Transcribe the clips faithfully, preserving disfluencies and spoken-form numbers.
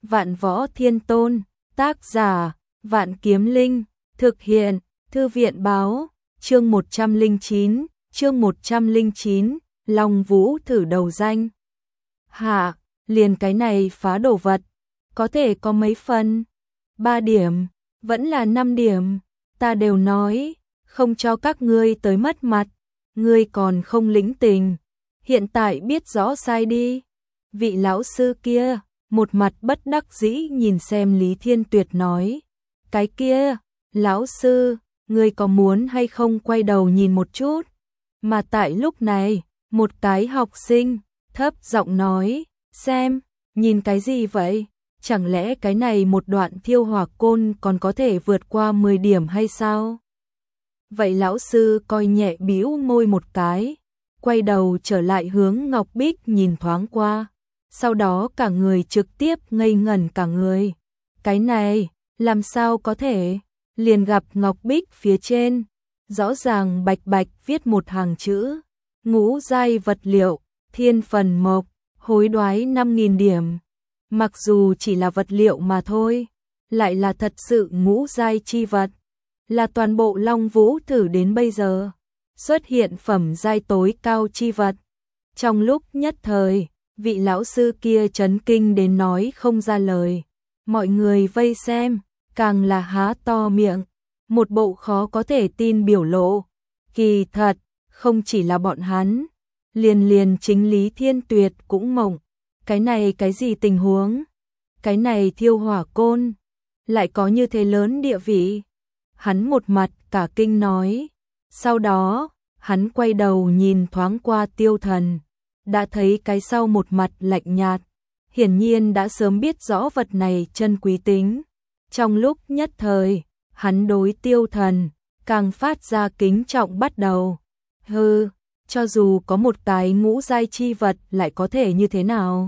Vạn Võ Thiên Tôn, tác giả, Vạn Kiếm Linh, thực hiện, Thư viện báo, chương một trăm lẻ chín, chương một trăm lẻ chín, Long Vũ thử đầu danh. Hạ, liền cái này phá đồ vật, có thể có mấy phần? Ba điểm, vẫn là năm điểm, ta đều nói, không cho các ngươi tới mất mặt, ngươi còn không lĩnh tình, hiện tại biết rõ sai đi. Vị lão sư kia, một mặt bất đắc dĩ nhìn xem Lý Thiên Tuyệt nói, cái kia, lão sư, ngươi có muốn hay không quay đầu nhìn một chút? Mà tại lúc này, một cái học sinh, thấp giọng nói, xem, nhìn cái gì vậy? Chẳng lẽ cái này một đoạn thiêu hỏa côn còn có thể vượt qua mười điểm hay sao? Vậy lão sư coi nhẹ bĩu môi một cái, quay đầu trở lại hướng Ngọc Bích nhìn thoáng qua, sau đó cả người trực tiếp ngây ngẩn cả người. Cái này, làm sao có thể? Liền gặp Ngọc Bích phía trên, rõ ràng bạch bạch viết một hàng chữ, ngũ giai vật liệu, thiên phần mộc, hối đoái năm nghìn điểm. Mặc dù chỉ là vật liệu mà thôi, lại là thật sự ngũ giai chi vật, là toàn bộ Long Vũ thử đến bây giờ xuất hiện phẩm giai tối cao chi vật. Trong lúc nhất thời, vị lão sư kia chấn kinh đến nói không ra lời. Mọi người vây xem, càng là há to miệng, một bộ khó có thể tin biểu lộ. Kỳ thật, không chỉ là bọn hắn, liền liền chính Lý Thiên Tuyệt cũng mộng. Cái này cái gì tình huống? Cái này thiêu hỏa côn, lại có như thế lớn địa vị? Hắn một mặt cả kinh nói. Sau đó, hắn quay đầu nhìn thoáng qua Tiêu Thần, đã thấy cái sau một mặt lạnh nhạt, hiển nhiên đã sớm biết rõ vật này chân quý tính. Trong lúc nhất thời, hắn đối Tiêu Thần càng phát ra kính trọng bắt đầu. Hừ, cho dù có một cái ngũ giai chi vật lại có thể như thế nào?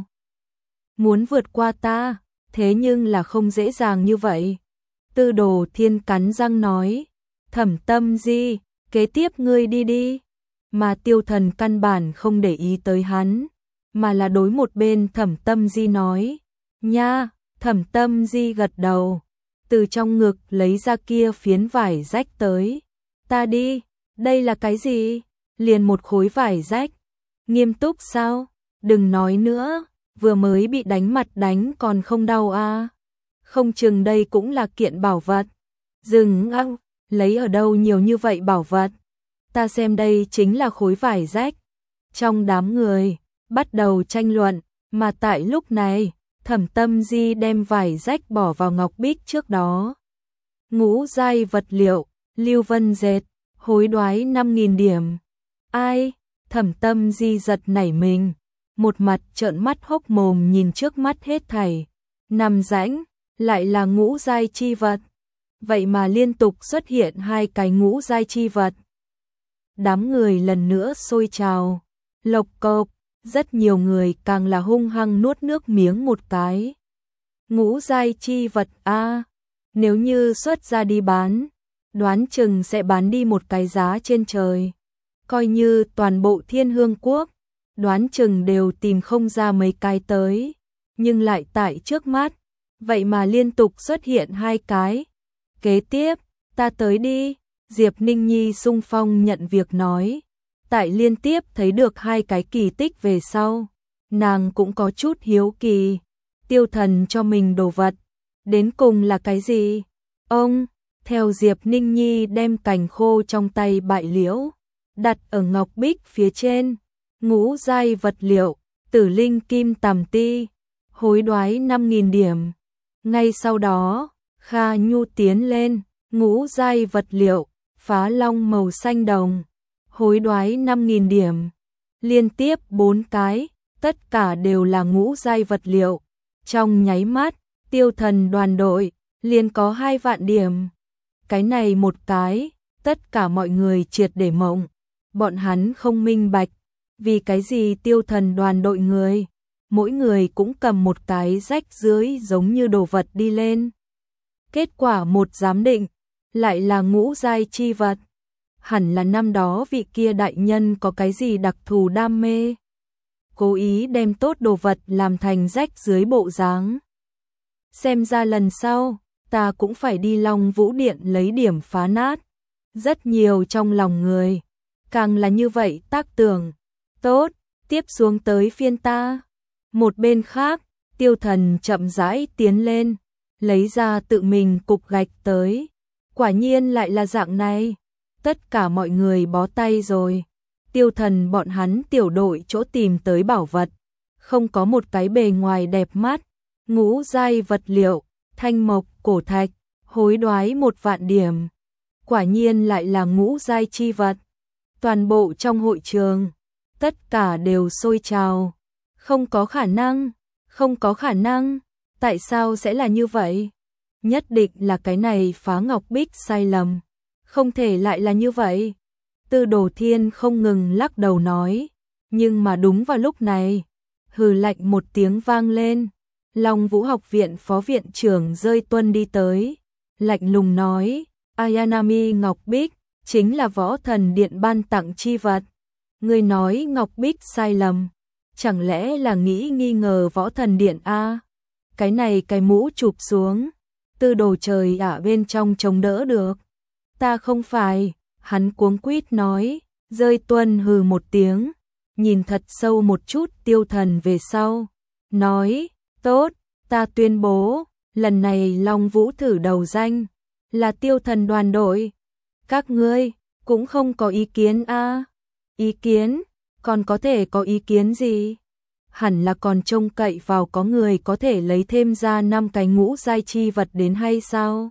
Muốn vượt qua ta, thế nhưng là không dễ dàng như vậy. Tư Đồ Thiên cắn răng nói, Thẩm Tâm Di, kế tiếp ngươi đi đi. Mà Tiêu Thần căn bản không để ý tới hắn, mà là đối một bên Thẩm Tâm Di nói, nha. Thẩm Tâm Di gật đầu, từ trong ngực lấy ra kia phiến vải rách tới. Ta đi, đây là cái gì? Liền một khối vải rách. Nghiêm túc sao? Đừng nói nữa, vừa mới bị đánh mặt đánh còn không đau à? Không chừng đây cũng là kiện bảo vật. Dừng ăng, lấy ở đâu nhiều như vậy bảo vật? Ta xem đây chính là khối vải rách. Trong đám người, bắt đầu tranh luận, mà tại lúc này, Thẩm Tâm Di đem vải rách bỏ vào Ngọc Bích trước đó. Ngũ giai vật liệu, Lưu Vân dệt, hối đoái năm nghìn điểm. Ai? Thẩm Tâm Di giật nảy mình, một mặt trợn mắt hốc mồm nhìn trước mắt hết thảy. Nằm rãnh, lại là ngũ giai chi vật. Vậy mà liên tục xuất hiện hai cái ngũ giai chi vật. Đám người lần nữa sôi trào, lộc cộc, rất nhiều người càng là hung hăng nuốt nước miếng một cái. Ngũ giai chi vật a, nếu như xuất ra đi bán, đoán chừng sẽ bán đi một cái giá trên trời. Coi như toàn bộ Thiên Hương Quốc, đoán chừng đều tìm không ra mấy cái tới, nhưng lại tại trước mắt, vậy mà liên tục xuất hiện hai cái. Kế tiếp, ta tới đi. Diệp Ninh Nhi xung phong nhận việc nói, tại liên tiếp thấy được hai cái kỳ tích về sau, nàng cũng có chút hiếu kỳ. Tiêu Thần cho mình đồ vật, đến cùng là cái gì? Ông, theo Diệp Ninh Nhi đem cành khô trong tay bại liễu, đặt ở Ngọc Bích phía trên, ngũ giai vật liệu, tử linh kim tằm ti, hối đoái năm nghìn điểm. Ngay sau đó, Kha Nhu tiến lên, ngũ giai vật liệu, phá long màu xanh đồng, hối đoái năm nghìn điểm. Liên tiếp bốn cái, tất cả đều là ngũ giai vật liệu. Trong nháy mắt, Tiêu Thần đoàn đội liền có hai vạn điểm. Cái này một cái, tất cả mọi người triệt để mộng. Bọn hắn không minh bạch, vì cái gì Tiêu Thần đoàn đội người, mỗi người cũng cầm một cái rách dưới giống như đồ vật đi lên. Kết quả một giám định, lại là ngũ giai chi vật. Hẳn là năm đó vị kia đại nhân có cái gì đặc thù đam mê, cố ý đem tốt đồ vật làm thành rách dưới bộ dáng. xem ra lần sau, ta cũng phải đi Long Vũ Điện lấy điểm phá nát. Rất nhiều trong lòng người, càng là như vậy tác tưởng. Tốt, tiếp xuống tới phiên ta. Một bên khác, Tiêu Thần chậm rãi tiến lên, lấy ra tự mình cục gạch tới. Quả nhiên lại là dạng này. Tất cả mọi người bó tay rồi. Tiêu Thần bọn hắn tiểu đội chỗ tìm tới bảo vật, không có một cái bề ngoài đẹp mắt, ngũ giai vật liệu, thanh mộc, cổ thạch, hối đoái một vạn điểm. Quả nhiên lại là ngũ giai chi vật. Toàn bộ trong hội trường, tất cả đều sôi trào. Không có khả năng, không có khả năng, tại sao sẽ là như vậy? Nhất định là cái này Phá Ngọc Bích sai lầm, không thể lại là như vậy. Tư Đồ Thiên không ngừng lắc đầu nói, nhưng mà đúng vào lúc này, hừ lạnh một tiếng vang lên. Long Vũ học viện phó viện trưởng Rơi Tuân đi tới, lạnh lùng nói, Ayanami Ngọc Bích chính là võ thần điện ban tặng chi vật. Người nói Ngọc Bích sai lầm, chẳng lẽ là nghĩ nghi ngờ võ thần điện a? Cái này cái mũ chụp xuống, Tư Đồ trời ở bên trong chống đỡ được. Ta không phải, hắn cuống quýt nói. Rơi Tuân hừ một tiếng, nhìn thật sâu một chút Tiêu Thần về sau, nói, tốt, ta tuyên bố, lần này Long Vũ thử đầu danh, là Tiêu Thần đoàn đội. Các ngươi, cũng không có ý kiến a? Ý kiến, còn có thể có ý kiến gì? Hẳn là còn trông cậy vào có người có thể lấy thêm ra năm cái ngũ giai chi vật đến hay sao?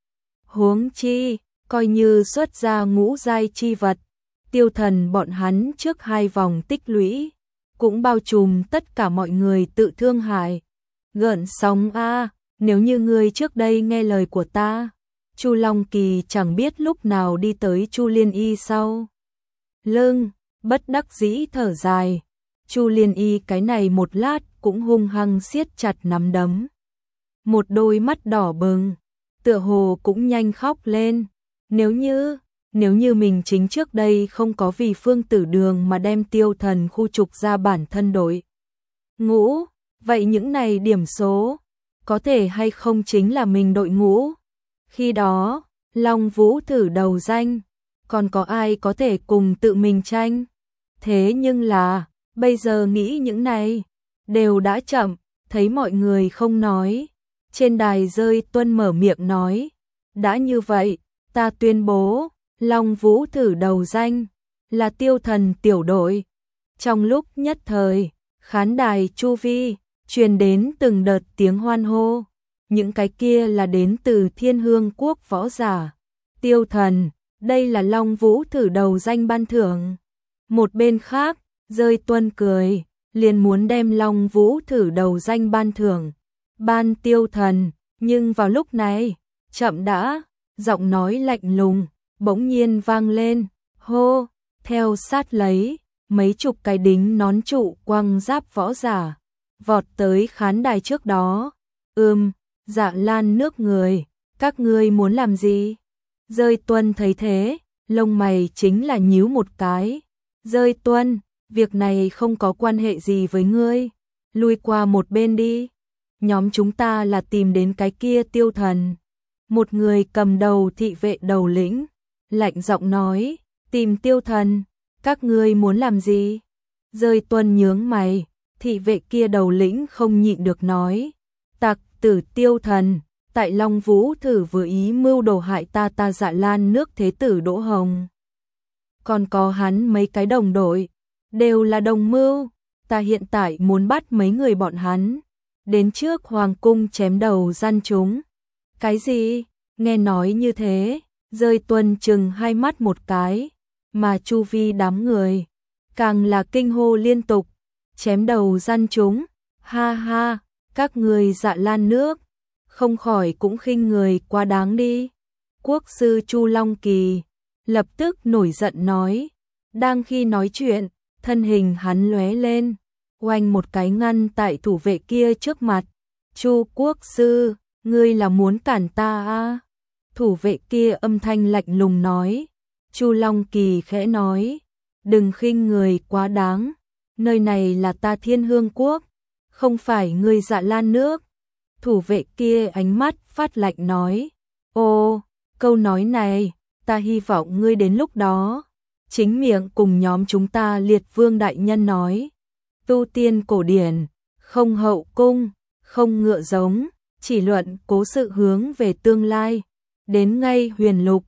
Huống chi, coi như xuất ra ngũ giai chi vật, Tiêu Thần bọn hắn trước hai vòng tích lũy, cũng bao trùm tất cả mọi người tự thương hại. Gợn sóng a, nếu như ngươi trước đây nghe lời của ta, Chu Long Kỳ chẳng biết lúc nào đi tới Chu Liên Y sau lưng, bất đắc dĩ thở dài. Chu Liên Y cái này một lát cũng hung hăng siết chặt nắm đấm, một đôi mắt đỏ bừng, tựa hồ cũng nhanh khóc lên. Nếu như, nếu như mình chính trước đây không có vì Phương Tử Đường mà đem Tiêu Thần khu trục ra bản thân đội ngũ, vậy những này điểm số, có thể hay không chính là mình đội ngũ. Khi đó, Long Vũ thử đầu danh, còn có ai có thể cùng tự mình tranh? Thế nhưng là, bây giờ nghĩ những này, đều đã chậm, thấy mọi người không nói. Trên đài Rơi Tuân mở miệng nói, đã như vậy, ta tuyên bố, Long Vũ thử đầu danh, là Tiêu Thần tiểu đội. Trong lúc nhất thời, khán đài chu vi, truyền đến từng đợt tiếng hoan hô. Những cái kia là đến từ Thiên Hương Quốc võ giả. Tiêu Thần, đây là Long Vũ thử đầu danh ban thưởng. Một bên khác, Rơi Tuân cười, liền muốn đem Long Vũ thử đầu danh ban thưởng ban Tiêu Thần, nhưng vào lúc này, chậm đã, giọng nói lạnh lùng bỗng nhiên vang lên, hô, theo sát lấy, mấy chục cái đính nón trụ quăng giáp võ giả, vọt tới khán đài trước đó. Ừm, Dạ Lan nước người, các ngươi muốn làm gì? Rơi Tuân thấy thế, lông mày chính là nhíu một cái. Rơi Tuân, việc này không có quan hệ gì với ngươi, lui qua một bên đi. Nhóm chúng ta là tìm đến cái kia Tiêu Thần. Một người cầm đầu thị vệ đầu lĩnh, lạnh giọng nói, tìm Tiêu Thần, các ngươi muốn làm gì? Rơi Tuân nhướng mày, thị vệ kia đầu lĩnh không nhịn được nói, tặc tử Tiêu Thần, tại Long Vũ thử vừa ý mưu đồ hại ta ta Dạ Lan nước thế tử Đỗ Hồng. Còn có hắn mấy cái đồng đội, đều là đồng mưu, ta hiện tại muốn bắt mấy người bọn hắn, đến trước hoàng cung chém đầu gian chúng. Cái gì? Nghe nói như thế, Rơi Tuân chừng hai mắt một cái, mà chu vi đám người, càng là kinh hô liên tục, chém đầu gian chúng, ha ha, các người Dạ Lan nước, không khỏi cũng khinh người quá đáng đi. Quốc sư Chu Long Kỳ, lập tức nổi giận nói, đang khi nói chuyện, thân hình hắn lóe lên, oanh một cái ngăn tại thủ vệ kia trước mặt. Chu quốc sư, ngươi là muốn cản ta à? Thủ vệ kia âm thanh lạnh lùng nói. Chu Long Kỳ khẽ nói, đừng khinh người quá đáng, nơi này là ta Thiên Hương Quốc, không phải ngươi Dạ Lan nước. Thủ vệ kia ánh mắt phát lạnh nói, ô, câu nói này, ta hy vọng ngươi đến lúc đó chính miệng cùng nhóm chúng ta Liệt Vương đại nhân nói. Tu tiên cổ điển, không hậu cung, không ngựa giống, chỉ luận cố sự hướng về tương lai. Đến ngay huyền lục,